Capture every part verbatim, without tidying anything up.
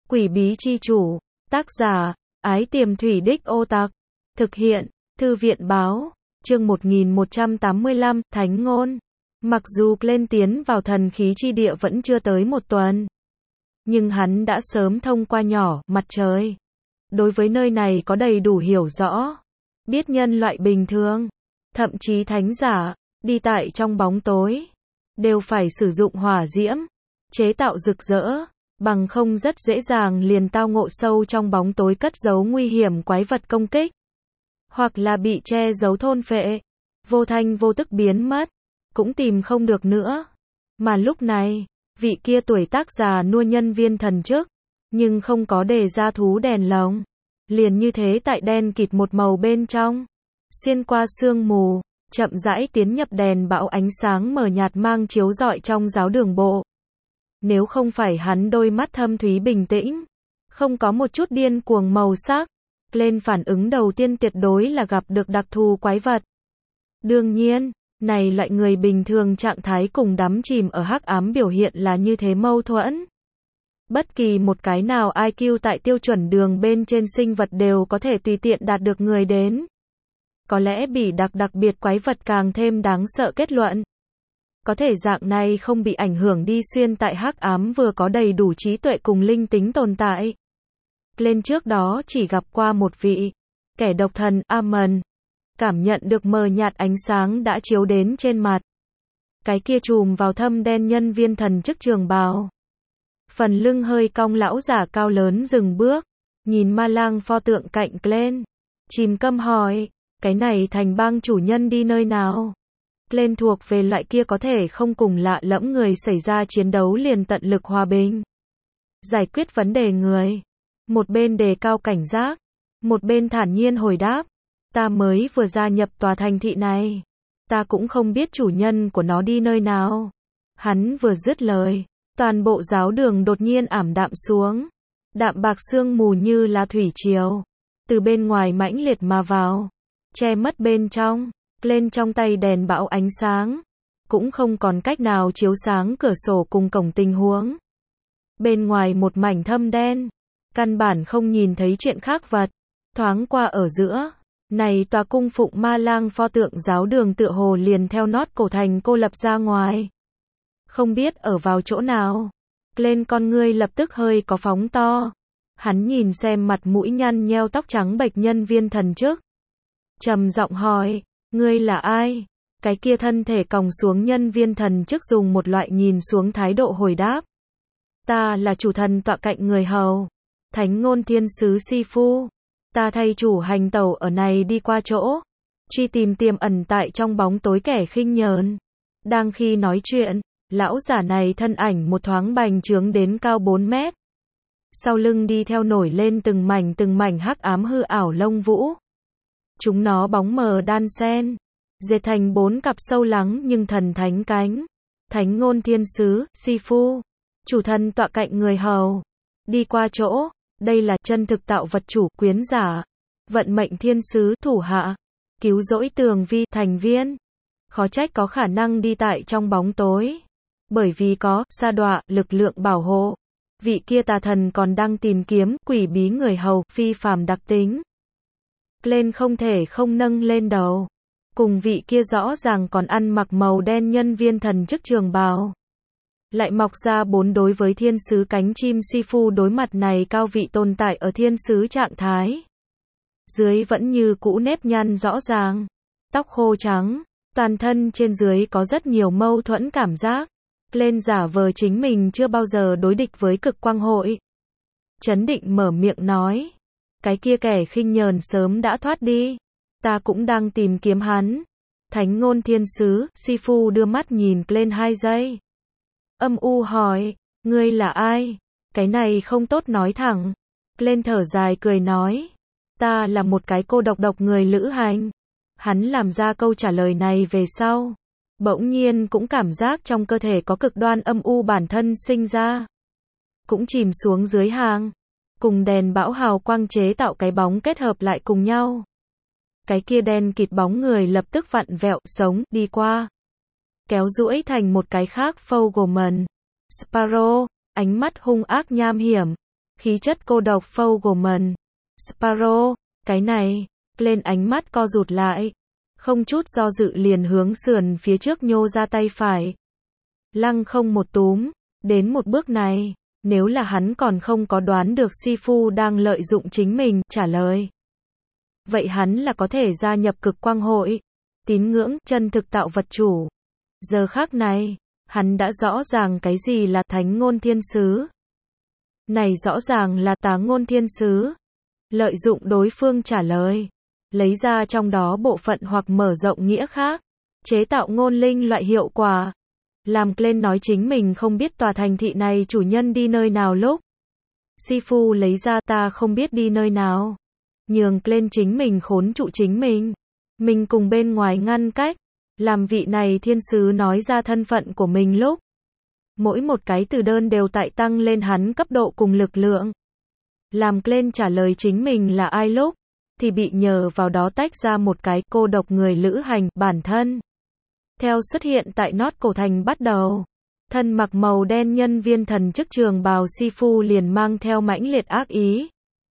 Quỷ bí chi chủ. Tác giả, Ái Tiềm Thủy Đích Ô Tặc. Thực hiện, Thư viện báo. Chương một nghìn một trăm tám mươi lăm, Thánh ngôn. Mặc dù lên tiến vào thần khí chi địa vẫn chưa tới một tuần, nhưng hắn đã sớm thông qua nhỏ, mặt trời. Đối với nơi này có đầy đủ hiểu rõ. Biết nhân loại bình thường, thậm chí thánh giả, đi tại trong bóng tối, đều phải sử dụng hỏa diễm, chế tạo rực rỡ, bằng không rất dễ dàng liền tao ngộ sâu trong bóng tối cất giấu nguy hiểm quái vật công kích. Hoặc là bị che giấu thôn phệ, vô thanh vô tức biến mất, cũng tìm không được nữa. Mà lúc này, vị kia tuổi tác già nua nhân viên thần chức, nhưng không có đề ra thú đèn lồng. Liền như thế tại đen kịt một màu bên trong, xuyên qua sương mù, chậm rãi tiến nhập đèn bão ánh sáng mờ nhạt mang chiếu rọi trong giáo đường bộ. Nếu không phải hắn đôi mắt thâm thúy bình tĩnh, không có một chút điên cuồng màu sắc, lên phản ứng đầu tiên tuyệt đối là gặp được đặc thù quái vật. Đương nhiên, này loại người bình thường trạng thái cùng đắm chìm ở hắc ám biểu hiện là như thế mâu thuẫn. Bất kỳ một cái nào i kiu tại tiêu chuẩn đường bên trên sinh vật đều có thể tùy tiện đạt được người đến. Có lẽ bị đặc đặc biệt quái vật càng thêm đáng sợ kết luận. Có thể dạng này không bị ảnh hưởng đi xuyên tại hắc ám vừa có đầy đủ trí tuệ cùng linh tính tồn tại. Lên trước đó chỉ gặp qua một vị, kẻ độc thần, Amon. Cảm nhận được mờ nhạt ánh sáng đã chiếu đến trên mặt. Cái kia chùm vào thâm đen nhân viên thần chức trường bào. Phần lưng hơi cong lão giả cao lớn dừng bước, nhìn ma lang pho tượng cạnh Glenn. Chìm câm hỏi, cái này thành bang chủ nhân đi nơi nào? Glenn thuộc về loại kia có thể không cùng lạ lẫm người xảy ra chiến đấu liền tận lực hòa bình. Giải quyết vấn đề người. Một bên đề cao cảnh giác, một bên thản nhiên hồi đáp. Ta mới vừa gia nhập tòa thành thị này. Ta cũng không biết chủ nhân của nó đi nơi nào. Hắn vừa dứt lời, toàn bộ giáo đường đột nhiên ảm đạm xuống. Đạm bạc sương mù như là thủy triều, từ bên ngoài mãnh liệt mà vào, che mất bên trong. Lên trong tay đèn bão ánh sáng, cũng không còn cách nào chiếu sáng cửa sổ cùng cổng tình huống. Bên ngoài một mảnh thâm đen, căn bản không nhìn thấy chuyện khác vật. Thoáng qua ở giữa, này tòa cung phụng ma lang pho tượng giáo đường tựa hồ liền theo nót cổ thành cô lập ra ngoài. Không biết ở vào chỗ nào. Lên con ngươi lập tức hơi có phóng to. Hắn nhìn xem mặt mũi nhăn nheo tóc trắng bệch nhân viên thần chức. Trầm giọng hỏi, ngươi là ai? Cái kia thân thể còng xuống nhân viên thần chức dùng một loại nhìn xuống thái độ hồi đáp. Ta là chủ thần tọa cạnh người hầu. Thánh ngôn thiên sứ Sifu. Ta thay chủ hành tẩu ở này đi qua chỗ. Truy tìm tiềm ẩn tại trong bóng tối kẻ khinh nhờn. Đang khi nói chuyện, lão giả này thân ảnh một thoáng bành trướng đến cao bốn mét. Sau lưng đi theo nổi lên từng mảnh từng mảnh hắc ám hư ảo lông vũ. Chúng nó bóng mờ đan xen, dệt thành bốn cặp sâu lắng nhưng thần thánh cánh. Thánh ngôn thiên sứ, Sifu. Chủ thần tọa cạnh người hầu. Đi qua chỗ, đây là chân thực tạo vật chủ, quyến giả. Vận mệnh thiên sứ, thủ hạ. Cứu rỗi tường vi, thành viên. Khó trách có khả năng đi tại trong bóng tối. Bởi vì có, sa đọa, lực lượng bảo hộ. Vị kia tà thần còn đang tìm kiếm, quỷ bí người hầu, phi phàm đặc tính. Lên không thể không nâng lên đầu. Cùng vị kia rõ ràng còn ăn mặc màu đen nhân viên thần chức trường bào. Lại mọc ra bốn đối với thiên sứ cánh chim Sifu đối mặt này cao vị tồn tại ở thiên sứ trạng thái. Dưới vẫn như cũ nếp nhăn rõ ràng. Tóc khô trắng. Toàn thân trên dưới có rất nhiều mâu thuẫn cảm giác. Lên giả vờ chính mình chưa bao giờ đối địch với cực quang hội. Chấn định mở miệng nói. Cái kia kẻ khinh nhờn sớm đã thoát đi. Ta cũng đang tìm kiếm hắn. Thánh ngôn thiên sứ, Sifu đưa mắt nhìn lên hai giây. Âm u hỏi, ngươi là ai? Cái này không tốt nói thẳng. Lên thở dài cười nói. Ta là một cái cô độc độc người lữ hành. Hắn làm ra câu trả lời này về sau. Bỗng nhiên cũng cảm giác trong cơ thể có cực đoan âm u bản thân sinh ra. Cũng chìm xuống dưới hàng. Cùng đèn bão hào quang chế tạo cái bóng kết hợp lại cùng nhau. Cái kia đen kịt bóng người lập tức vặn vẹo, sống, đi qua. Kéo duỗi thành một cái khác Fogelman. Sparrow, ánh mắt hung ác nham hiểm. khí chất cô độc Fogelman. Sparrow, cái này, lên ánh mắt co rụt lại. Không chút do dự liền hướng sườn phía trước nhô ra tay phải. Lăng không một túm, đến một bước này, nếu là hắn còn không có đoán được Sifu đang lợi dụng chính mình, trả lời. Vậy hắn là có thể gia nhập cực quang hội, tín ngưỡng, chân thực tạo vật chủ. Giờ khác này, hắn đã rõ ràng cái gì là thánh ngôn thiên sứ. Này rõ ràng là tá ngôn thiên sứ. Lợi dụng đối phương trả lời, lấy ra trong đó bộ phận hoặc mở rộng nghĩa khác, chế tạo ngôn linh loại hiệu quả. Làm Glenn nói chính mình không biết tòa thành thị này chủ nhân đi nơi nào lúc. Sifu lấy ra ta không biết đi nơi nào. Nhường Glenn chính mình khốn trụ chính mình. Mình cùng bên ngoài ngăn cách. Làm vị này thiên sứ nói ra thân phận của mình lúc. Mỗi một cái từ đơn đều tại tăng lên hắn cấp độ cùng lực lượng. Làm Glenn trả lời chính mình là ai lúc. Thì bị nhờ vào đó tách ra một cái cô độc người lữ hành, bản thân. Theo xuất hiện tại nót cổ thành bắt đầu. Thân mặc màu đen nhân viên thần chức trường bào Sifu liền mang theo mãnh liệt ác ý.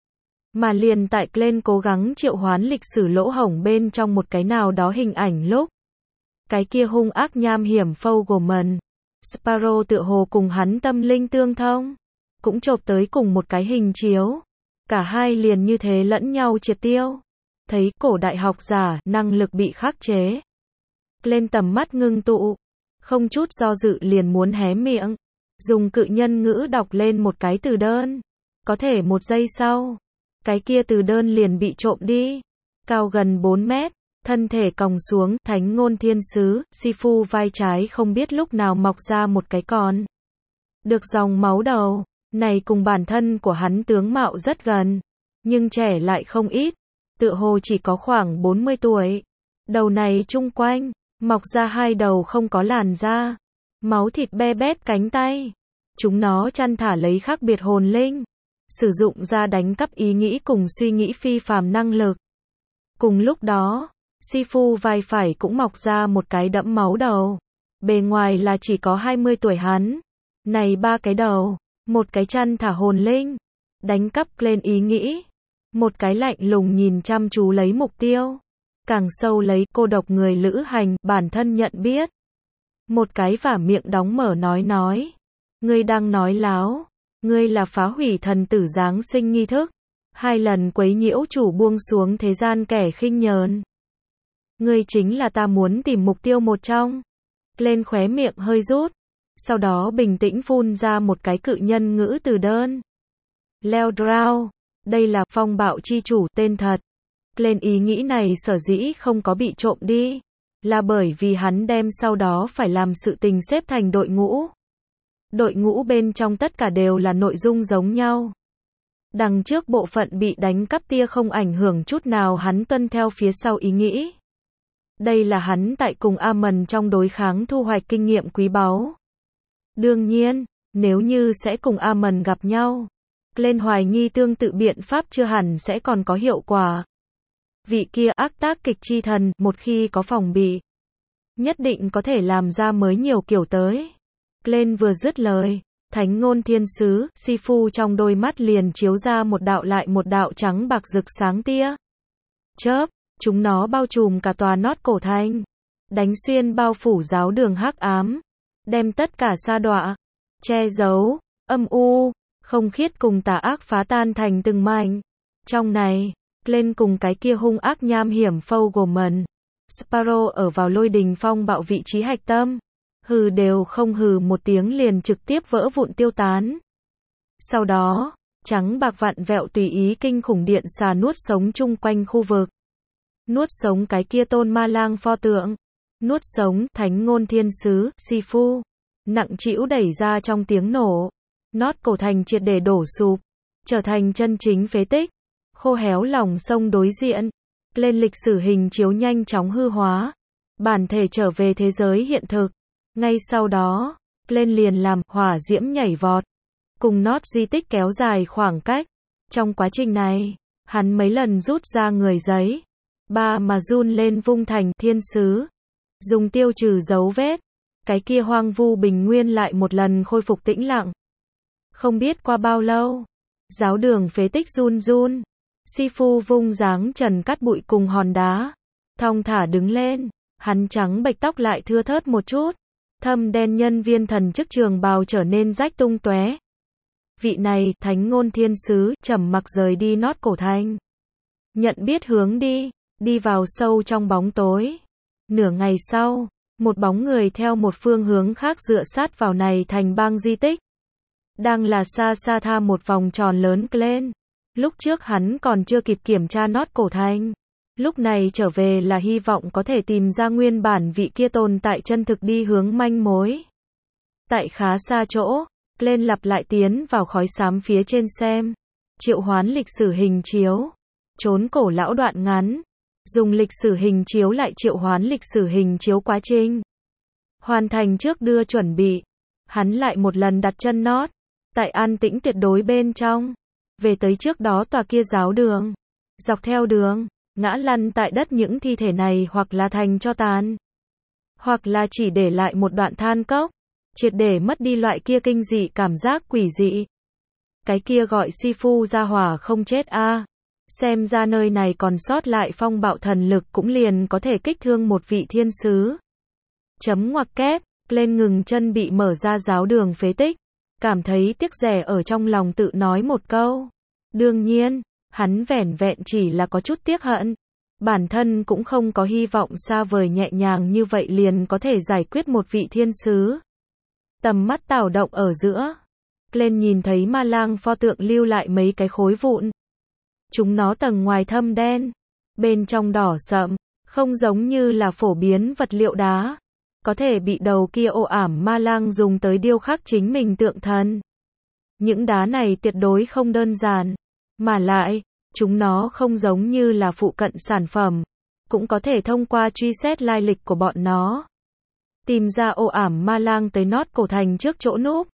Mà liền tại Glenn cố gắng triệu hoán lịch sử lỗ hổng bên trong một cái nào đó hình ảnh lúc. Cái kia hung ác nham hiểm Fogelman. Sparrow tựa hồ cùng hắn tâm linh tương thông. Cũng chộp tới cùng một cái hình chiếu. Cả hai liền như thế lẫn nhau triệt tiêu. Thấy cổ đại học giả, năng lực bị khắc chế. Lên tầm mắt ngưng tụ. Không chút do dự liền muốn hé miệng. Dùng cự nhân ngữ đọc lên một cái từ đơn. Có thể một giây sau. Cái kia từ đơn liền bị trộm đi. Cao gần bốn mét. Thân thể còng xuống, thánh ngôn thiên sứ, Sifu vai trái không biết lúc nào mọc ra một cái con. Được dòng máu đầu, này cùng bản thân của hắn tướng mạo rất gần, nhưng trẻ lại không ít, tựa hồ chỉ có khoảng bốn mươi tuổi. Đầu này chung quanh, mọc ra hai đầu không có làn da, máu thịt be bét cánh tay. Chúng nó chăn thả lấy khác biệt hồn linh, sử dụng ra đánh cắp ý nghĩ cùng suy nghĩ phi phàm năng lực. Cùng lúc đó, Sifu vai phải cũng mọc ra một cái đẫm máu đầu. Bề ngoài là chỉ có hai mươi tuổi hắn. Này ba cái đầu, một cái chăn thả hồn linh, đánh cắp lên ý nghĩ. Một cái lạnh lùng nhìn chăm chú lấy mục tiêu. Càng sâu lấy cô độc người lữ hành, bản thân nhận biết. Một cái vả miệng đóng mở nói nói. Ngươi đang nói láo. Ngươi là phá hủy thần tử giáng sinh nghi thức. Hai lần quấy nhiễu chủ buông xuống thế gian kẻ khinh nhờn. Ngươi chính là ta muốn tìm mục tiêu một trong. Lên khóe miệng hơi rút. Sau đó bình tĩnh phun ra một cái cự nhân ngữ từ đơn. Leo Drow. Đây là phong bạo chi chủ tên thật. Lên ý nghĩ này sở dĩ không có bị trộm đi. Là bởi vì hắn đem sau đó phải làm sự tình xếp thành đội ngũ. Đội ngũ bên trong tất cả đều là nội dung giống nhau. Đằng trước bộ phận bị đánh cắp tia không ảnh hưởng chút nào hắn tuân theo phía sau ý nghĩ. Đây là hắn tại cùng Amon trong đối kháng thu hoạch kinh nghiệm quý báu. Đương nhiên, nếu như sẽ cùng Amon gặp nhau, lên hoài nghi tương tự biện pháp chưa hẳn sẽ còn có hiệu quả. Vị kia ác tác kịch chi thần, một khi có phòng bị, nhất định có thể làm ra mới nhiều kiểu tới. Lên vừa dứt lời, thánh ngôn thiên sứ, Sifu trong đôi mắt liền chiếu ra một đạo lại một đạo trắng bạc rực sáng tia. Chớp. Chúng nó bao trùm cả tòa nót cổ thành, đánh xuyên bao phủ giáo đường hắc ám, đem tất cả sa đọa, che giấu, âm u, không khiết cùng tà ác phá tan thành từng mảnh. Trong này, lên cùng cái kia hung ác nham hiểm Fogelman, Sparrow ở vào lôi đình phong bạo vị trí hạch tâm, hừ đều không hừ một tiếng liền trực tiếp vỡ vụn tiêu tán. Sau đó, trắng bạc vặn vẹo tùy ý kinh khủng điện xà nuốt sống chung quanh khu vực. Nuốt sống cái kia tôn ma lang pho tượng. Nuốt sống thánh ngôn thiên sứ, Sifu. Nặng trĩu đẩy ra trong tiếng nổ. Nót cổ thành triệt để đổ sụp. Trở thành chân chính phế tích. Khô héo lòng sông đối diện. Lên lịch sử hình chiếu nhanh chóng hư hóa. Bản thể trở về thế giới hiện thực. Ngay sau đó, lên liền làm hỏa diễm nhảy vọt. Cùng nót di tích kéo dài khoảng cách. Trong quá trình này, hắn mấy lần rút ra người giấy. Ba mà run lên vung thành thiên sứ. Dùng tiêu trừ dấu vết. Cái kia hoang vu bình nguyên lại một lần khôi phục tĩnh lặng. Không biết qua bao lâu. Giáo đường phế tích run run. Sifu vung dáng trần cát bụi cùng hòn đá. Thong thả đứng lên. Hắn trắng bệch tóc lại thưa thớt một chút. Thâm đen nhân viên thần chức trường bào trở nên rách tung tóe. Vị này, thánh ngôn thiên sứ, trầm mặc rời đi nót cổ thành. Nhận biết hướng đi, đi vào sâu trong bóng tối. Nửa ngày sau, một bóng người theo một phương hướng khác dựa sát vào này thành bang di tích. Đang là xa xa tha một vòng tròn lớn lên. Lúc trước hắn còn chưa kịp kiểm tra nót cổ thành. Lúc này trở về là hy vọng có thể tìm ra nguyên bản vị kia tồn tại chân thực đi hướng manh mối. Tại khá xa chỗ, lên lặp lại tiến vào khói xám phía trên xem. Triệu hoán lịch sử hình chiếu. Trốn cổ lão đoạn ngắn. Dùng lịch sử hình chiếu lại triệu hoán lịch sử hình chiếu quá trình. Hoàn thành trước đưa chuẩn bị. Hắn lại một lần đặt chân nót. Tại an tĩnh tuyệt đối bên trong. Về tới trước đó tòa kia giáo đường. Dọc theo đường, ngã lăn tại đất những thi thể này hoặc là thành cho tàn. Hoặc là chỉ để lại một đoạn than cốc. Triệt để mất đi loại kia kinh dị cảm giác quỷ dị. Cái kia gọi Sifu ra hỏa không chết a à. Xem ra nơi này còn sót lại phong bạo thần lực cũng liền có thể kích thương một vị thiên sứ. Chấm ngoặc kép, lên ngừng chân bị mở ra giáo đường phế tích. Cảm thấy tiếc rẻ ở trong lòng tự nói một câu. Đương nhiên, hắn vẻn vẹn chỉ là có chút tiếc hận. Bản thân cũng không có hy vọng xa vời nhẹ nhàng như vậy liền có thể giải quyết một vị thiên sứ. Tầm mắt tảo động ở giữa. Lên nhìn thấy ma lang pho tượng lưu lại mấy cái khối vụn. Chúng nó tầng ngoài thâm đen. Bên trong đỏ sậm. Không giống như là phổ biến vật liệu đá. Có thể bị đầu kia ô ảm ma lang dùng tới điêu khắc chính mình tượng thần. Những đá này tuyệt đối không đơn giản. Mà lại, chúng nó không giống như là phụ cận sản phẩm. Cũng có thể thông qua truy xét lai lịch của bọn nó. Tìm ra ô ảm ma lang tới nót cổ thành trước chỗ núp.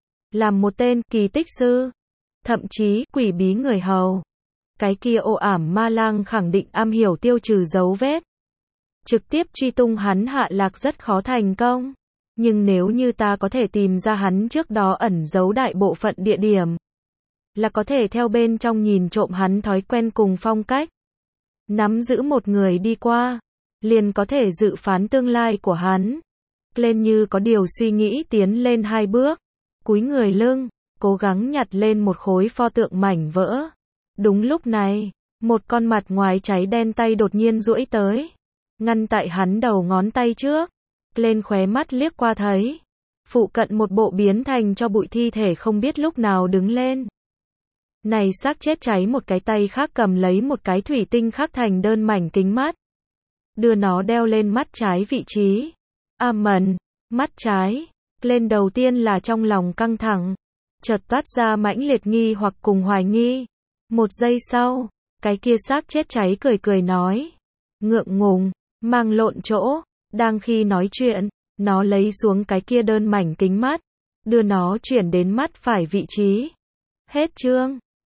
Làm một tên kỳ tích sư. Thậm chí quỷ bí người hầu. Cái kia ô ảm ma lang khẳng định am hiểu tiêu trừ dấu vết. Trực tiếp truy tung hắn hạ lạc rất khó thành công. Nhưng nếu như ta có thể tìm ra hắn trước đó ẩn giấu đại bộ phận địa điểm. Là có thể theo bên trong nhìn trộm hắn thói quen cùng phong cách. Nắm giữ một người đi qua. Liền có thể dự phán tương lai của hắn. Lên như có điều suy nghĩ tiến lên hai bước. Cúi người lưng. Cố gắng nhặt lên một khối pho tượng mảnh vỡ. Đúng lúc này. Một con mặt ngoài cháy đen tay đột nhiên duỗi tới. Ngăn tại hắn đầu ngón tay trước. Lên khóe mắt liếc qua thấy. Phụ cận một bộ biến thành cho bụi thi thể không biết lúc nào đứng lên. Này xác chết cháy một cái tay khác cầm lấy một cái thủy tinh khắc thành đơn mảnh kính mắt. Đưa nó đeo lên mắt trái vị trí. Amen, mắt trái. Lên đầu tiên là trong lòng căng thẳng. Chợt toát ra mãnh liệt nghi hoặc cùng hoài nghi. Một giây sau, cái kia xác chết cháy cười cười nói. Ngượng ngùng, mang lộn chỗ. Đang khi nói chuyện, nó lấy xuống cái kia đơn mảnh kính mắt. Đưa nó chuyển đến mắt phải vị trí. Hết chương.